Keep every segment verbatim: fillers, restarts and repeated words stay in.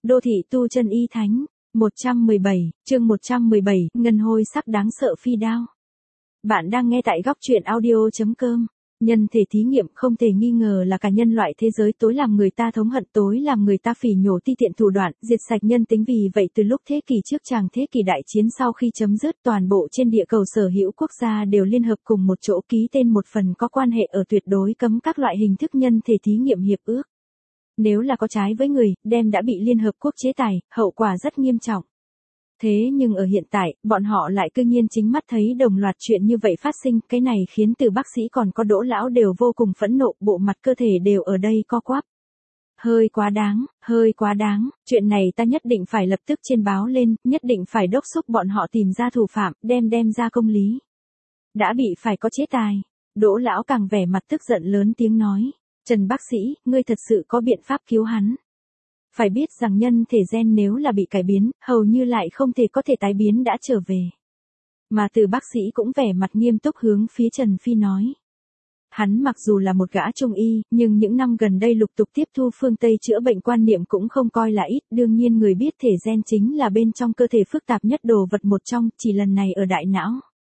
Đô thị tu chân y thánh, một trăm mười bảy, chương một trăm mười bảy, ngân hôi sắc đáng sợ phi đao. Bạn đang nghe tại góc truyện audio.com. Nhân thể thí nghiệm không thể nghi ngờ là cả nhân loại thế giới tối làm người ta thống hận, tối làm người ta phỉ nhổ ti tiện thủ đoạn, diệt sạch nhân tính. Vì vậy từ lúc thế kỷ trước tràng thế kỷ đại chiến sau khi chấm dứt, toàn bộ trên địa cầu sở hữu quốc gia đều liên hợp cùng một chỗ ký tên một phần có quan hệ ở tuyệt đối cấm các loại hình thức nhân thể thí nghiệm hiệp ước. Nếu là có trái với người, đem đã bị Liên Hợp Quốc chế tài, hậu quả rất nghiêm trọng. Thế nhưng ở hiện tại, bọn họ lại cư nhiên chính mắt thấy đồng loạt chuyện như vậy phát sinh, cái này khiến từ bác sĩ còn có Đỗ lão đều vô cùng phẫn nộ, bộ mặt cơ thể đều ở đây co quắp. Hơi quá đáng, hơi quá đáng, chuyện này ta nhất định phải lập tức trên báo lên, nhất định phải đốc thúc bọn họ tìm ra thủ phạm, đem đem ra công lý. Đã bị phải có chế tài. Đỗ lão càng vẻ mặt tức giận lớn tiếng nói. Trần bác sĩ, ngươi thật sự có biện pháp cứu hắn. Phải biết rằng nhân thể gen nếu là bị cải biến, hầu như lại không thể có thể tái biến đã trở về. Mà từ bác sĩ cũng vẻ mặt nghiêm túc hướng phía Trần Phi nói. Hắn mặc dù là một gã trung y, nhưng những năm gần đây lục tục tiếp thu phương Tây chữa bệnh quan niệm cũng không coi là ít. Đương nhiên người biết thể gen chính là bên trong cơ thể phức tạp nhất đồ vật một trong, chỉ lần này ở đại não.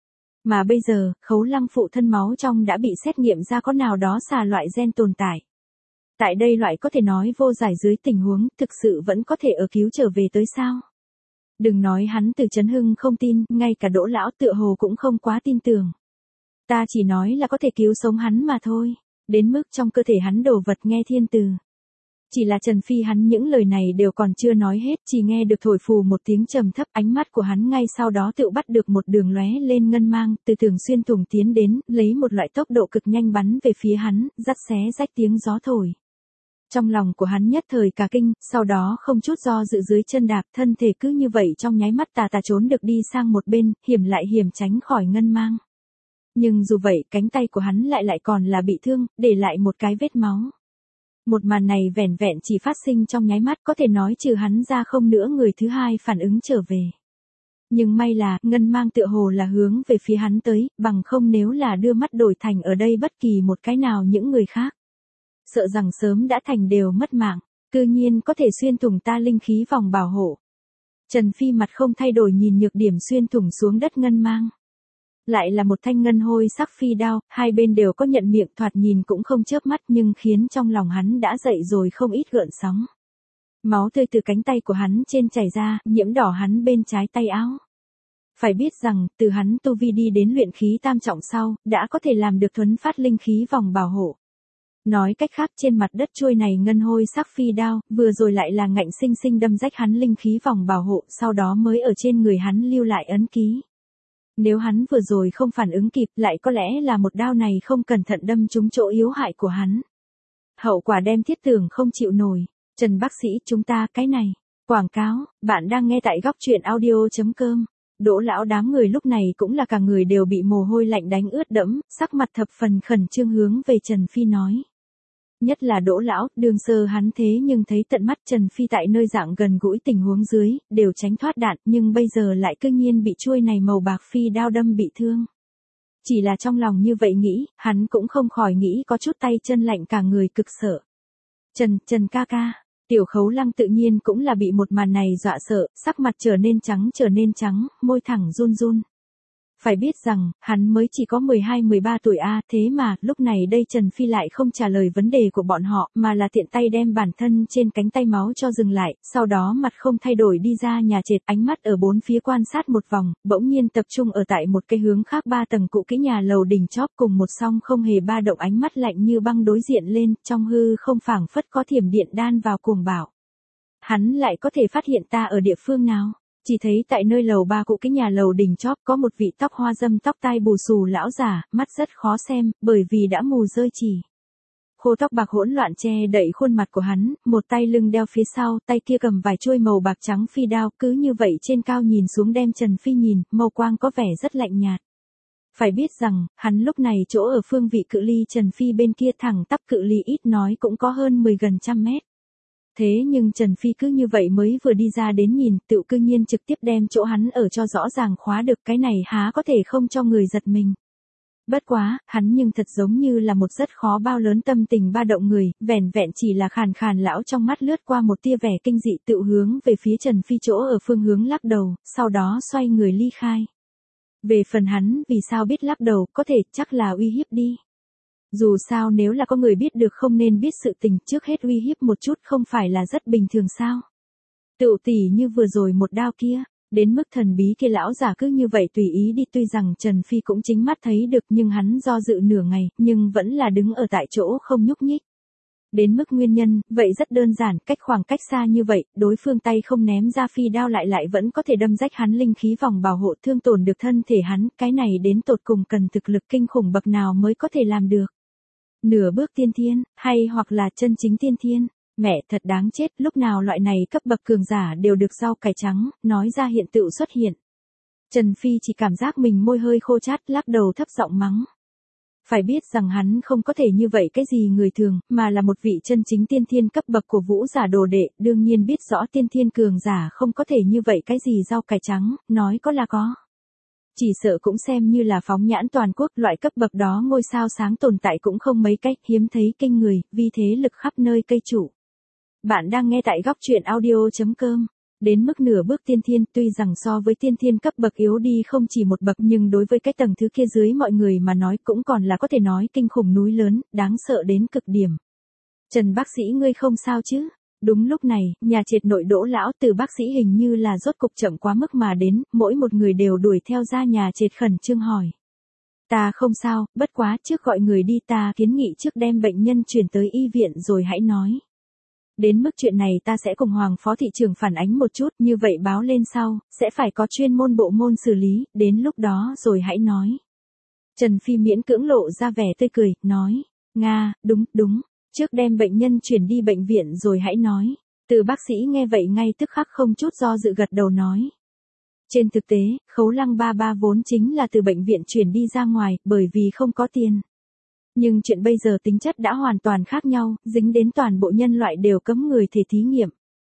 Mà bây giờ, Khấu Lăng phụ thân máu trong đã bị xét nghiệm ra có nào đó xà loại gen tồn tại. Tại đây loại có thể nói vô giải dưới tình huống, thực sự vẫn có thể ở cứu trở về tới sao? Đừng nói hắn từ Trấn Hưng không tin, ngay cả Đỗ lão tựa hồ cũng không quá tin tưởng. Ta chỉ nói là có thể cứu sống hắn mà thôi, đến mức trong cơ thể hắn đồ vật nghe thiên từ. Chỉ là Trần Phi hắn những lời này đều còn chưa nói hết, chỉ nghe được thổi phù một tiếng trầm thấp, ánh mắt của hắn ngay sau đó tự bắt được một đường lóe lên ngân mang, từ thường xuyên thủng tiến đến, lấy một loại tốc độ cực nhanh bắn về phía hắn, dắt xé rách tiếng gió thổi. Trong lòng của hắn nhất thời cả kinh, sau đó không chút do dự dưới chân đạp, thân thể cứ như vậy trong nháy mắt tà tà trốn được đi sang một bên, hiểm lại hiểm tránh khỏi ngân mang. Nhưng dù vậy, cánh tay của hắn lại lại còn là bị thương, để lại một cái vết máu. Một màn này vẻn vẹn chỉ phát sinh trong nháy mắt, có thể nói trừ hắn ra không nữa người thứ hai phản ứng trở về. Nhưng may là, ngân mang tựa hồ là hướng về phía hắn tới, bằng không nếu là đưa mắt đổi thành ở đây bất kỳ một cái nào những người khác. Sợ rằng sớm đã thành đều mất mạng, cư nhiên có thể xuyên thủng ta linh khí vòng bảo hộ. Trần Phi mặt không thay đổi nhìn nhược điểm xuyên thủng xuống đất ngân mang. Lại là một thanh ngân hôi sắc phi đao, hai bên đều có nhận miệng, thoạt nhìn cũng không chớp mắt nhưng khiến trong lòng hắn đã dậy rồi không ít gợn sóng. Máu tươi từ cánh tay của hắn trên chảy ra, nhiễm đỏ hắn bên trái tay áo. Phải biết rằng, từ hắn tu vi đi đến luyện khí tam trọng sau, đã có thể làm được thuấn phát linh khí vòng bảo hộ. Nói cách khác trên mặt đất chuôi này ngân hôi sắc phi đao, vừa rồi lại là ngạnh sinh sinh đâm rách hắn linh khí vòng bảo hộ, sau đó mới ở trên người hắn lưu lại ấn ký. Nếu hắn vừa rồi không phản ứng kịp, lại có lẽ là một đao này không cẩn thận đâm trúng chỗ yếu hại của hắn. Hậu quả đem thiết tưởng không chịu nổi. Trần bác sĩ, chúng ta cái này. Quảng cáo, bạn đang nghe tại góc truyện audio.com. Đỗ lão đám người lúc này cũng là cả người đều bị mồ hôi lạnh đánh ướt đẫm, sắc mặt thập phần khẩn trương hướng về Trần Phi nói. Nhất là Đỗ lão, đường sơ hắn thế nhưng thấy tận mắt Trần Phi tại nơi dạng gần gũi tình huống dưới, đều tránh thoát đạn, nhưng bây giờ lại cư nhiên bị chuôi này màu bạc phi đao đâm bị thương. Chỉ là trong lòng như vậy nghĩ, hắn cũng không khỏi nghĩ có chút tay chân lạnh cả người cực sợ. Trần, Trần ca ca, Tiểu Khấu Lăng tự nhiên cũng là bị một màn này dọa sợ, sắc mặt trở nên trắng trở nên trắng, môi thẳng run run. Phải biết rằng, hắn mới chỉ có mười hai mười ba tuổi a, thế mà, lúc này đây Trần Phi lại không trả lời vấn đề của bọn họ, mà là tiện tay đem bản thân trên cánh tay máu cho dừng lại, sau đó mặt không thay đổi đi ra nhà trệt, ánh mắt ở bốn phía quan sát một vòng, bỗng nhiên tập trung ở tại một cái hướng khác ba tầng cũ kỹ nhà lầu đỉnh chóp cùng một song không hề ba động ánh mắt lạnh như băng đối diện lên, trong hư không phảng phất có thiểm điện đan vào cuồng bảo. Hắn lại có thể phát hiện ta ở địa phương nào? Chỉ thấy tại nơi lầu ba cũ cái nhà lầu đỉnh chóp có một vị tóc hoa dâm tóc tai bù xù lão già, mắt rất khó xem, bởi vì đã mù rơi chỉ. Khô tóc bạc hỗn loạn che đậy khuôn mặt của hắn, một tay lưng đeo phía sau, tay kia cầm vài chuôi màu bạc trắng phi đao, cứ như vậy trên cao nhìn xuống đem Trần Phi nhìn, màu quang có vẻ rất lạnh nhạt. Phải biết rằng, hắn lúc này chỗ ở phương vị cự ly Trần Phi bên kia thẳng tắp cự ly ít nói cũng có hơn mười gần trăm mét. Thế nhưng Trần Phi cứ như vậy mới vừa đi ra đến nhìn, tự cư nhiên trực tiếp đem chỗ hắn ở cho rõ ràng khóa được, cái này há có thể không cho người giật mình. Bất quá, hắn nhưng thật giống như là một rất khó bao lớn tâm tình ba động người, vẻn vẹn chỉ là khàn khàn lão trong mắt lướt qua một tia vẻ kinh dị tự hướng về phía Trần Phi chỗ ở phương hướng lắc đầu, sau đó xoay người ly khai. Về phần hắn, vì sao biết lắc đầu, có thể chắc là uy hiếp đi. Dù sao nếu là có người biết được không nên biết sự tình, trước hết uy hiếp một chút không phải là rất bình thường sao. Tựu tỉ như vừa rồi một đao kia. Đến mức thần bí kia lão giả cứ như vậy tùy ý đi, tuy rằng Trần Phi cũng chính mắt thấy được nhưng hắn do dự nửa ngày, nhưng vẫn là đứng ở tại chỗ không nhúc nhích. Đến mức nguyên nhân, vậy rất đơn giản, cách khoảng cách xa như vậy, đối phương tay không ném ra phi đao lại lại vẫn có thể đâm rách hắn linh khí vòng bảo hộ thương tổn được thân thể hắn, cái này đến tột cùng cần thực lực kinh khủng bậc nào mới có thể làm được. Nửa bước tiên thiên, hay hoặc là chân chính tiên thiên. Mẹ thật đáng chết, lúc nào loại này cấp bậc cường giả đều được rau cải trắng, nói ra hiện tựu xuất hiện. Trần Phi chỉ cảm giác mình môi hơi khô chát, lắc đầu thấp giọng mắng. Phải biết rằng hắn không có thể như vậy cái gì người thường, mà là một vị chân chính tiên thiên cấp bậc của vũ giả đồ đệ, đương nhiên biết rõ tiên thiên cường giả không có thể như vậy cái gì rau cải trắng, nói có là có. Chỉ sợ cũng xem như là phóng nhãn toàn quốc, loại cấp bậc đó ngôi sao sáng tồn tại cũng không mấy cách, hiếm thấy kinh người, vì thế lực khắp nơi cây trụ. Bạn đang nghe tại góc truyện audio chấm com. Đến mức nửa bước tiên thiên, tuy rằng so với tiên thiên cấp bậc yếu đi không chỉ một bậc, nhưng đối với cái tầng thứ kia dưới mọi người mà nói cũng còn là có thể nói kinh khủng núi lớn, đáng sợ đến cực điểm. Trần bác sĩ ngươi không sao chứ? Đúng lúc này, nhà triệt nội Đỗ lão Từ bác sĩ hình như là rốt cục chậm quá mức mà đến, mỗi một người đều đuổi theo ra nhà triệt khẩn trương hỏi. Ta không sao, bất quá trước gọi người đi, ta kiến nghị trước đem bệnh nhân chuyển tới y viện rồi hãy nói. Đến mức chuyện này ta sẽ cùng Hoàng Phó thị trưởng phản ánh một chút, như vậy báo lên sau, sẽ phải có chuyên môn bộ môn xử lý, đến lúc đó rồi hãy nói. Trần Phi miễn cưỡng lộ ra vẻ tươi cười, nói, Nga, đúng, đúng, trước đem bệnh nhân chuyển đi bệnh viện rồi hãy nói. Từ bác sĩ nghe vậy ngay tức khắc không chút do dự gật đầu nói. Trên thực tế, Khấu Lăng ba ba vốn chính là từ bệnh viện chuyển đi ra ngoài, bởi vì không có tiền. Nhưng chuyện bây giờ tính chất đã hoàn toàn khác nhau, dính đến toàn bộ nhân loại đều cấm người thể thí nghiệm.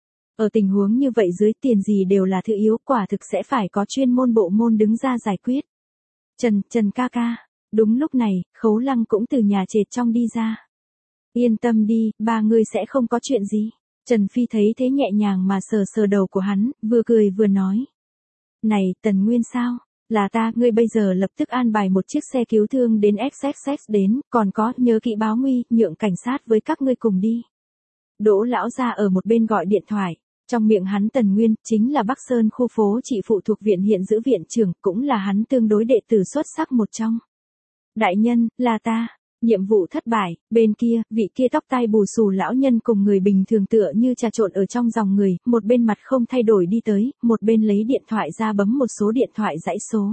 Ở tình huống như vậy dưới tiền gì đều là thứ yếu, quả thực sẽ phải có chuyên môn bộ môn đứng ra giải quyết. Trần, Trần ca ca. Đúng lúc này, Khấu Lăng cũng từ nhà trệt trong đi ra. Yên tâm đi, ba người sẽ không có chuyện gì. Trần Phi thấy thế nhẹ nhàng mà sờ sờ đầu của hắn, vừa cười vừa nói. Này, Tần Nguyên sao? Là ta, ngươi bây giờ lập tức an bài một chiếc xe cứu thương đến ích ích ích đến, còn có, nhớ kỹ báo nguy, nhượng cảnh sát với các ngươi cùng đi. Đỗ lão ra ở một bên gọi điện thoại, trong miệng hắn Tần Nguyên, chính là Bắc Sơn khu phố trị phụ thuộc viện hiện giữ viện trưởng, cũng là hắn tương đối đệ tử xuất sắc một trong. Đại nhân, là ta. Nhiệm vụ thất bại, bên kia, vị kia tóc tai bù xù lão nhân cùng người bình thường tựa như trà trộn ở trong dòng người, một bên mặt không thay đổi đi tới, một bên lấy điện thoại ra bấm một số điện thoại dãy số.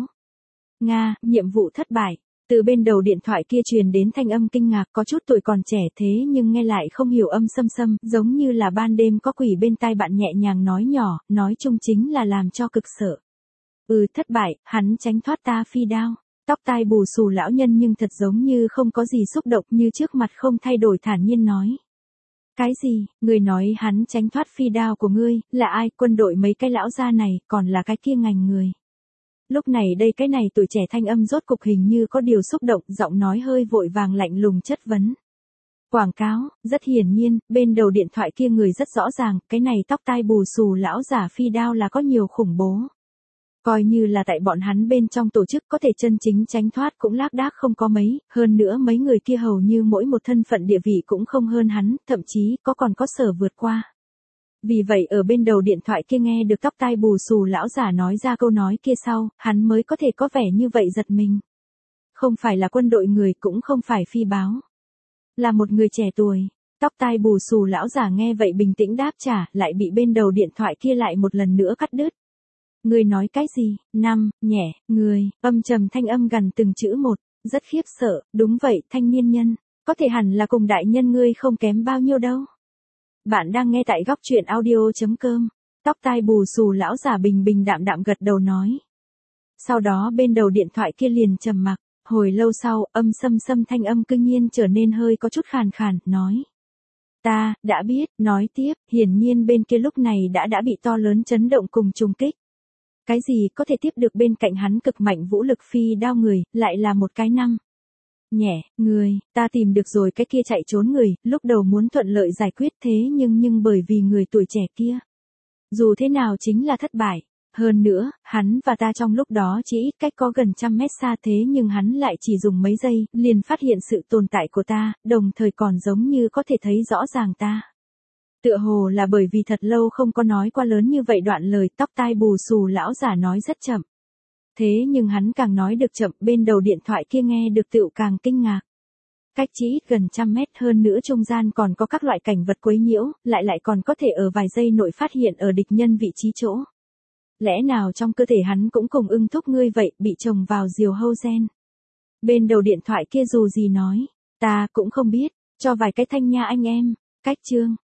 Nga, nhiệm vụ thất bại. Từ bên đầu điện thoại kia truyền đến thanh âm kinh ngạc, có chút tuổi còn trẻ thế nhưng nghe lại không hiểu âm xâm xâm, giống như là ban đêm có quỷ bên tai bạn nhẹ nhàng nói nhỏ, nói chung chính là làm cho cực sợ. Ừ, thất bại, hắn tránh thoát ta phi đao. Tóc tai bù xù lão nhân nhưng thật giống như không có gì xúc động, như trước mặt không thay đổi thản nhiên nói. Cái gì, người nói hắn tránh thoát phi đao của ngươi, là ai, quân đội mấy cái lão gia này, còn là cái kia ngành người. Lúc này đây cái này tuổi trẻ thanh âm rốt cục hình như có điều xúc động, giọng nói hơi vội vàng lạnh lùng chất vấn. Quảng cáo, rất hiển nhiên, bên đầu điện thoại kia người rất rõ ràng, cái này tóc tai bù xù lão giả phi đao là có nhiều khủng bố. Coi như là tại bọn hắn bên trong tổ chức có thể chân chính tránh thoát cũng lác đác không có mấy, hơn nữa mấy người kia hầu như mỗi một thân phận địa vị cũng không hơn hắn, thậm chí có còn có sở vượt qua. Vì vậy ở bên đầu điện thoại kia nghe được tóc tai bù xù lão giả nói ra câu nói kia sau, hắn mới có thể có vẻ như vậy giật mình. Không phải là quân đội người, cũng không phải phi báo. Là một người trẻ tuổi. Tóc tai bù xù lão giả nghe vậy bình tĩnh đáp trả, lại bị bên đầu điện thoại kia lại một lần nữa cắt đứt. Người nói cái gì? Năm, nhẹ, người, âm trầm thanh âm gần từng chữ một, rất khiếp sợ, đúng vậy, thanh niên nhân, có thể hẳn là cùng đại nhân ngươi không kém bao nhiêu đâu. Bạn đang nghe tại góc truyện audio chấm com, tóc tai bù xù lão giả bình bình đạm đạm gật đầu nói. Sau đó bên đầu điện thoại kia liền trầm mặc, hồi lâu sau, âm xâm xâm thanh âm cương nhiên trở nên hơi có chút khàn khàn, nói. Ta, đã biết, nói tiếp, hiển nhiên bên kia lúc này đã đã bị to lớn chấn động cùng trùng kích. Cái gì có thể tiếp được bên cạnh hắn cực mạnh vũ lực phi đao người, lại là một cái năm. Nhẹ, người, ta tìm được rồi, cái kia chạy trốn người, lúc đầu muốn thuận lợi giải quyết thế nhưng nhưng bởi vì người tuổi trẻ kia. Dù thế nào chính là thất bại. Hơn nữa, hắn và ta trong lúc đó chỉ ít cách có gần trăm mét xa thế nhưng hắn lại chỉ dùng mấy giây, liền phát hiện sự tồn tại của ta, đồng thời còn giống như có thể thấy rõ ràng ta. Tựa hồ là bởi vì thật lâu không có nói qua lớn như vậy đoạn lời, tóc tai bù xù lão giả nói rất chậm. Thế nhưng hắn càng nói được chậm, bên đầu điện thoại kia nghe được tựu càng kinh ngạc. Cách chỉ ít gần trăm mét, hơn nữa trung gian còn có các loại cảnh vật quấy nhiễu, lại lại còn có thể ở vài giây nội phát hiện ở địch nhân vị trí chỗ. Lẽ nào trong cơ thể hắn cũng cùng ưng thúc ngươi vậy, bị trồng vào diều hâu gen? Bên đầu điện thoại kia dù gì nói, ta cũng không biết, cho vài cái thanh nha anh em. Cách chương,